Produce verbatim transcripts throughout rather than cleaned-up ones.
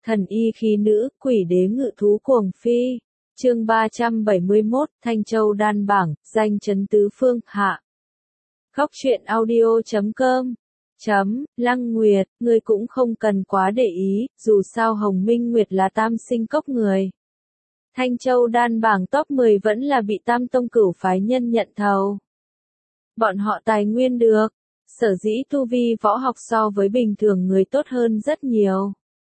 Thần y khí nữ, quỷ đế ngự thú cuồng phi. Chương ba trăm bảy mươi mốt, Thanh Châu đan bảng, danh chấn tứ phương, hạ. Góc truyện audio chấm com. Chấm, Lăng Nguyệt, ngươi cũng không cần quá để ý, dù sao Hồng Minh Nguyệt là tam sinh cốc người. Thanh Châu đan bảng top mười vẫn là bị tam tông cửu phái nhân nhận thầu. Bọn họ tài nguyên được, sở dĩ tu vi võ học so với bình thường người tốt hơn rất nhiều.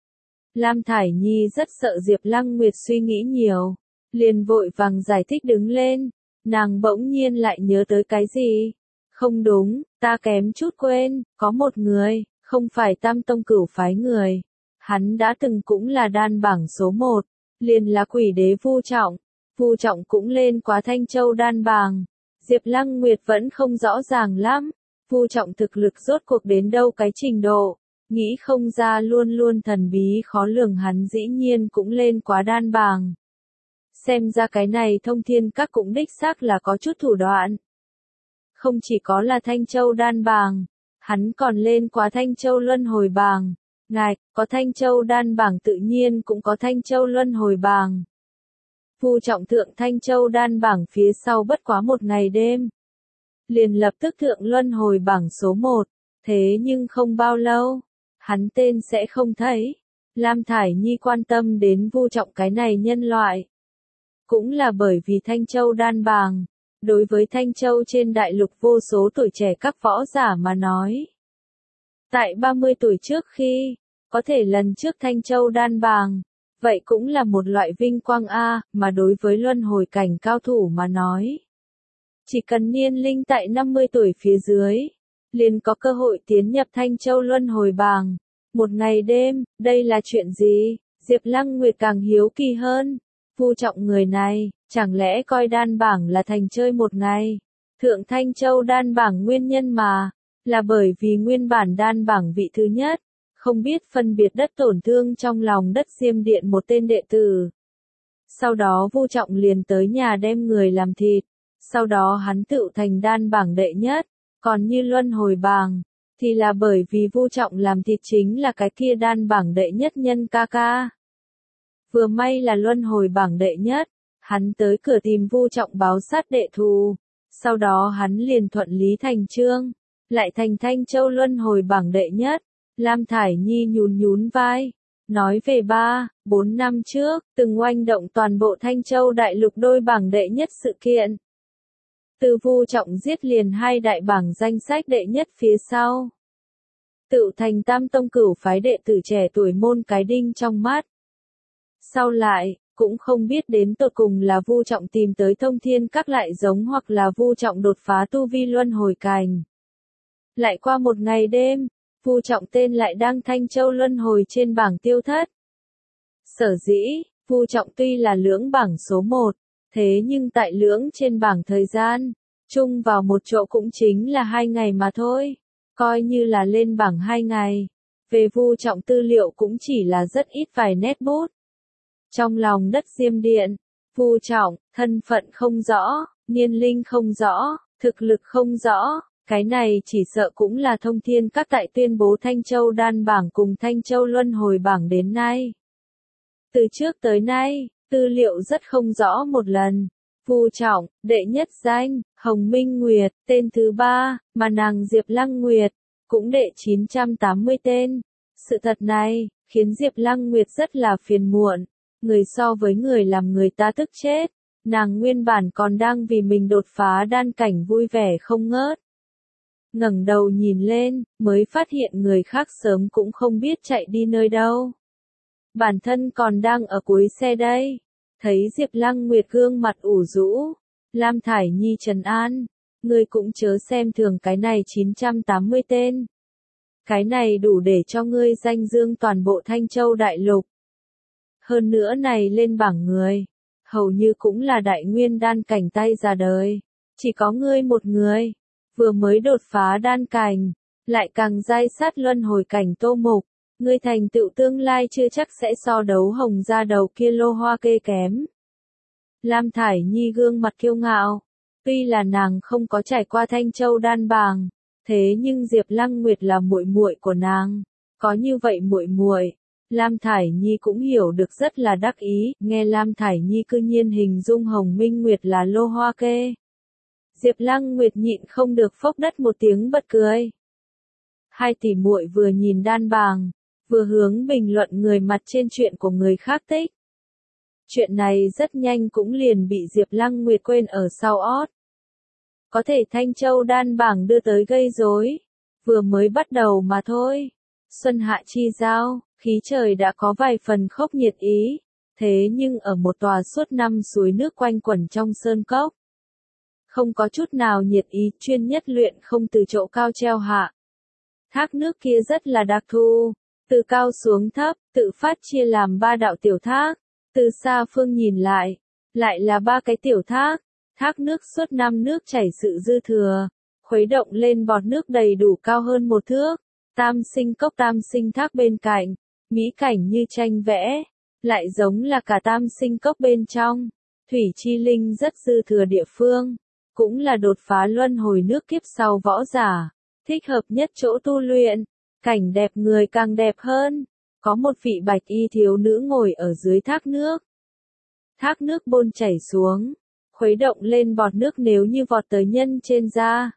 Lam Thải Nhi rất sợ Diệp Lăng Nguyệt suy nghĩ nhiều, liền vội vàng giải thích đứng lên, nàng bỗng nhiên lại nhớ tới cái gì. Không đúng, ta kém chút quên, có một người, không phải tam tông cửu phái người. Hắn đã từng cũng là đan bảng số một, liền là quỷ đế Vu Trọng. Vu Trọng cũng lên quá Thanh Châu đan bảng. Diệp Lăng Nguyệt vẫn không rõ ràng lắm, Vu Trọng thực lực rốt cuộc đến đâu cái trình độ. Nghĩ không ra luôn luôn thần bí khó lường hắn dĩ nhiên cũng lên quá đan bảng. Xem ra cái này Thông Thiên Các cũng đích xác là có chút thủ đoạn. Không chỉ có là Thanh Châu đan bảng, hắn còn lên quá Thanh Châu luân hồi bảng. Ngài, có Thanh Châu đan bảng tự nhiên cũng có Thanh Châu luân hồi bảng. Vu Trọng thượng Thanh Châu đan bảng phía sau bất quá một ngày đêm. Liền lập tức thượng luân hồi bảng số một, thế nhưng không bao lâu, hắn tên sẽ không thấy. Lam Thải Nhi quan tâm đến Vu Trọng cái này nhân loại. Cũng là bởi vì Thanh Châu đan bảng, đối với Thanh Châu trên đại lục vô số tuổi trẻ các võ giả mà nói. Tại ba mươi tuổi trước khi, có thể lần trước Thanh Châu đan bảng, vậy cũng là một loại vinh quang A, mà đối với luân hồi cảnh cao thủ mà nói. Chỉ cần niên linh tại năm mươi tuổi phía dưới, liền có cơ hội tiến nhập Thanh Châu luân hồi bảng. Một ngày đêm, đây là chuyện gì? Diệp Lăng Nguyệt càng hiếu kỳ hơn. Vu Trọng người này, chẳng lẽ coi đan bảng là thành chơi một ngày? Thượng Thanh Châu đan bảng nguyên nhân mà, là bởi vì nguyên bản đan bảng vị thứ nhất, không biết phân biệt đất tổn thương trong lòng đất Diêm Điện một tên đệ tử. Sau đó Vu Trọng liền tới nhà đem người làm thịt, sau đó hắn tự thành đan bảng đệ nhất, còn như luân hồi bảng, thì là bởi vì Vu Trọng làm thịt chính là cái kia đan bảng đệ nhất nhân ca ca. Vừa may là luân hồi bảng đệ nhất, hắn tới cửa tìm Vu Trọng báo sát đệ thù, sau đó hắn liền thuận lý thành chương, lại thành Thanh Châu luân hồi bảng đệ nhất. Lam Thải Nhi nhún nhún vai, nói về ba, bốn năm trước, từng oanh động toàn bộ Thanh Châu đại lục đôi bảng đệ nhất sự kiện. Từ Vu Trọng giết liền hai đại bảng danh sách đệ nhất phía sau. Tự thành tam tông cửu phái đệ tử trẻ tuổi môn cái đinh trong mắt. Sau lại, cũng không biết đến tột cùng là Vu Trọng tìm tới Thông Thiên Các lại giống hoặc là Vu Trọng đột phá tu vi luân hồi cảnh. Lại qua một ngày đêm, Vu Trọng tên lại đang Thanh Châu luân hồi trên bảng tiêu thất. Sở dĩ, Vu Trọng tuy là lưỡng bảng số một, thế nhưng tại lưỡng trên bảng thời gian, chung vào một chỗ cũng chính là hai ngày mà thôi, coi như là lên bảng hai ngày. Về Vu Trọng tư liệu cũng chỉ là rất ít vài nét bút. Trong lòng đất Diêm Điện, Vu Trọng, thân phận không rõ, niên linh không rõ, thực lực không rõ. Cái này chỉ sợ cũng là Thông Thiên Các tại tuyên bố Thanh Châu đan bảng cùng Thanh Châu luân hồi bảng đến nay. Từ trước tới nay, tư liệu rất không rõ một lần. Vu Trọng, đệ nhất danh, Hồng Minh Nguyệt, tên thứ ba, mà nàng Diệp Lăng Nguyệt, cũng đệ chín trăm tám mươi tên. Sự thật này, khiến Diệp Lăng Nguyệt rất là phiền muộn. Người so với người làm người ta tức chết. Nàng nguyên bản còn đang vì mình đột phá đan cảnh vui vẻ không ngớt. Ngẩng đầu nhìn lên, mới phát hiện người khác sớm cũng không biết chạy đi nơi đâu. Bản thân còn đang ở cuối xe đây. Thấy Diệp Lăng Nguyệt gương mặt ủ rũ, Lam Thải Nhi trấn an, ngươi cũng chớ xem thường cái này chín trăm tám mươi tên. Cái này đủ để cho ngươi danh dương toàn bộ Thanh Châu đại lục. Hơn nữa này lên bảng người, hầu như cũng là đại nguyên đan cảnh tay ra đời. Chỉ có ngươi một người. Vừa mới đột phá đan cảnh, lại càng dai sát luân hồi cảnh Tô Mục, ngươi thành tựu tương lai chưa chắc sẽ so đấu hồng ra đầu kia lô hoa kê kém. Lam Thải Nhi gương mặt kiêu ngạo, tuy là nàng không có trải qua Thanh Châu đan bảng, thế nhưng Diệp Lăng Nguyệt là muội muội của nàng, có như vậy muội muội, Lam Thải Nhi cũng hiểu được rất là đắc ý, nghe Lam Thải Nhi cư nhiên hình dung Hồng Minh Nguyệt là lô hoa kê. Diệp Lăng Nguyệt nhịn không được phốc đất một tiếng bật cười. Hai tỷ muội vừa nhìn đan bàng, vừa hướng bình luận người mặt trên chuyện của người khác tích. Chuyện này rất nhanh cũng liền bị Diệp Lăng Nguyệt quên ở sau ót. Có thể Thanh Châu đan bảng đưa tới gây rối, vừa mới bắt đầu mà thôi. Xuân hạ chi giao, khí trời đã có vài phần khốc nhiệt ý, thế nhưng ở một tòa suốt năm suối nước quanh quẩn trong sơn cốc. Không có chút nào nhiệt ý, chuyên nhất luyện không từ chỗ cao treo hạ. Thác nước kia rất là đặc thù, từ cao xuống thấp, tự phát chia làm ba đạo tiểu thác, từ xa phương nhìn lại, lại là ba cái tiểu thác, thác nước suốt năm nước chảy sự dư thừa, khuấy động lên bọt nước đầy đủ cao hơn một thước, tam sinh cốc tam sinh thác bên cạnh, mỹ cảnh như tranh vẽ, lại giống là cả tam sinh cốc bên trong, thủy chi linh rất dư thừa địa phương, cũng là đột phá luân hồi nước kiếp sau võ giả. Thích hợp nhất chỗ tu luyện, cảnh đẹp người càng đẹp hơn, có một vị bạch y thiếu nữ ngồi ở dưới thác nước. Thác nước bôn chảy xuống, khuấy động lên bọt nước nếu như vọt tới nhân trên da.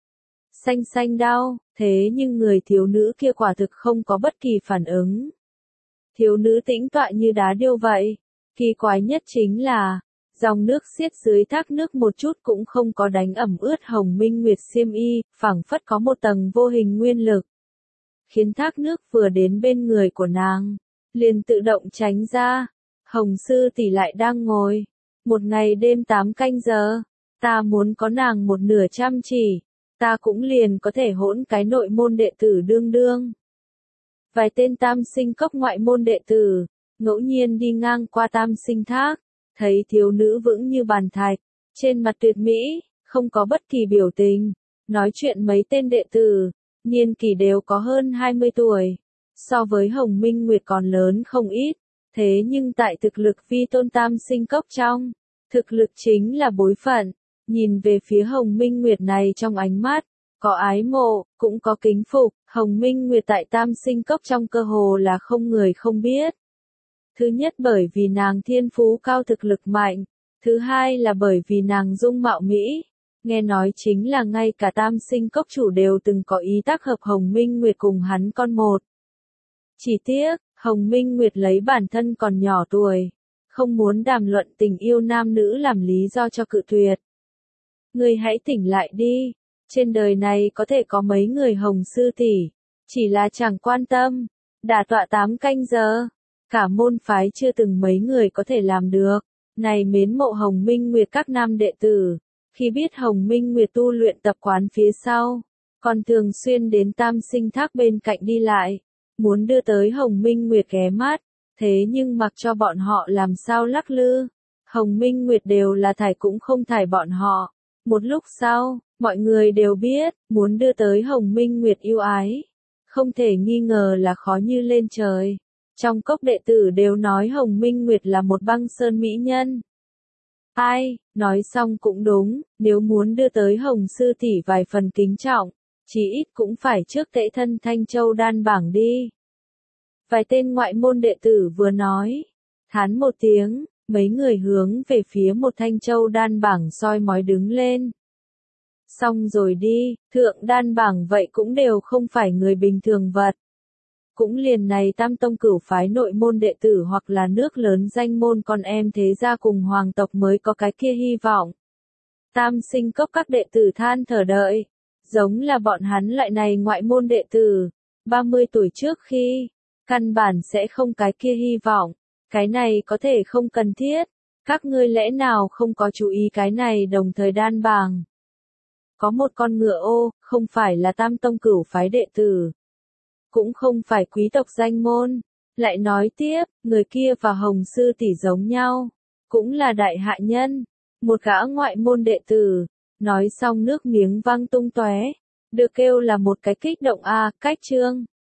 Xanh xanh đau, thế nhưng người thiếu nữ kia quả thực không có bất kỳ phản ứng. Thiếu nữ tĩnh tọa như đá điêu vậy, kỳ quái nhất chính là, dòng nước xiết dưới thác nước một chút cũng không có đánh ẩm ướt Hồng Minh Nguyệt xiêm y, phảng phất có một tầng vô hình nguyên lực. Khiến thác nước vừa đến bên người của nàng, liền tự động tránh ra. Hồng sư tỷ lại đang ngồi. Một ngày đêm tám canh giờ, ta muốn có nàng một nửa chăm chỉ, ta cũng liền có thể hỗn cái nội môn đệ tử đương đương. Vài tên tam sinh cốc ngoại môn đệ tử, ngẫu nhiên đi ngang qua tam sinh thác. Thấy thiếu nữ vững như bàn thạch, trên mặt tuyệt mỹ, không có bất kỳ biểu tình, nói chuyện mấy tên đệ tử, niên kỷ đều có hơn hai mươi tuổi, so với Hồng Minh Nguyệt còn lớn không ít, thế nhưng tại thực lực vi tôn tam sinh cốc trong, thực lực chính là bối phận, nhìn về phía Hồng Minh Nguyệt này trong ánh mắt, có ái mộ, cũng có kính phục, Hồng Minh Nguyệt tại tam sinh cốc trong cơ hồ là không người không biết. Thứ nhất bởi vì nàng thiên phú cao thực lực mạnh, thứ hai là bởi vì nàng dung mạo mỹ, nghe nói chính là ngay cả tam sinh cốc chủ đều từng có ý tác hợp Hồng Minh Nguyệt cùng hắn con một. Chỉ tiếc, Hồng Minh Nguyệt lấy bản thân còn nhỏ tuổi, không muốn đàm luận tình yêu nam nữ làm lý do cho cự tuyệt. Ngươi hãy tỉnh lại đi, trên đời này có thể có mấy người Hồng sư tỷ, chỉ là chẳng quan tâm, đả tọa tám canh giờ. Cả môn phái chưa từng mấy người có thể làm được, này mến mộ Hồng Minh Nguyệt các nam đệ tử, khi biết Hồng Minh Nguyệt tu luyện tập quán phía sau, còn thường xuyên đến tam sinh thác bên cạnh đi lại, muốn đưa tới Hồng Minh Nguyệt ghé mắt, thế nhưng mặc cho bọn họ làm sao lắc lư, Hồng Minh Nguyệt đều là thải cũng không thải bọn họ. Một lúc sau, mọi người đều biết, muốn đưa tới Hồng Minh Nguyệt yêu ái, không thể nghi ngờ là khó như lên trời. Trong cốc đệ tử đều nói Hồng Minh Nguyệt là một băng sơn mỹ nhân. Ai, nói xong cũng đúng, nếu muốn đưa tới Hồng sư tỷ vài phần kính trọng, chí ít cũng phải trước tễ thân Thanh Châu đan bảng đi. Vài tên ngoại môn đệ tử vừa nói, thán một tiếng, mấy người hướng về phía một Thanh Châu đan bảng soi mói đứng lên. Xong rồi đi, thượng đan bảng vậy cũng đều không phải người bình thường vật. Cũng liền này tam tông cửu phái nội môn đệ tử hoặc là nước lớn danh môn con em thế gia cùng hoàng tộc mới có cái kia hy vọng. Tam sinh cốc các đệ tử than thở đợi, giống là bọn hắn loại này ngoại môn đệ tử, ba mươi tuổi trước khi, căn bản sẽ không cái kia hy vọng, cái này có thể không cần thiết, các ngươi lẽ nào không có chú ý cái này đồng thời đan bàng. Có một con ngựa ô, không phải là tam tông cửu phái đệ tử. Cũng không phải quý tộc danh môn, lại nói tiếp, người kia và Hồng sư tỷ giống nhau, cũng là đại hạ nhân, một gã ngoại môn đệ tử, nói xong nước miếng văng tung tóe, được kêu là một cái kích động a, cách chương.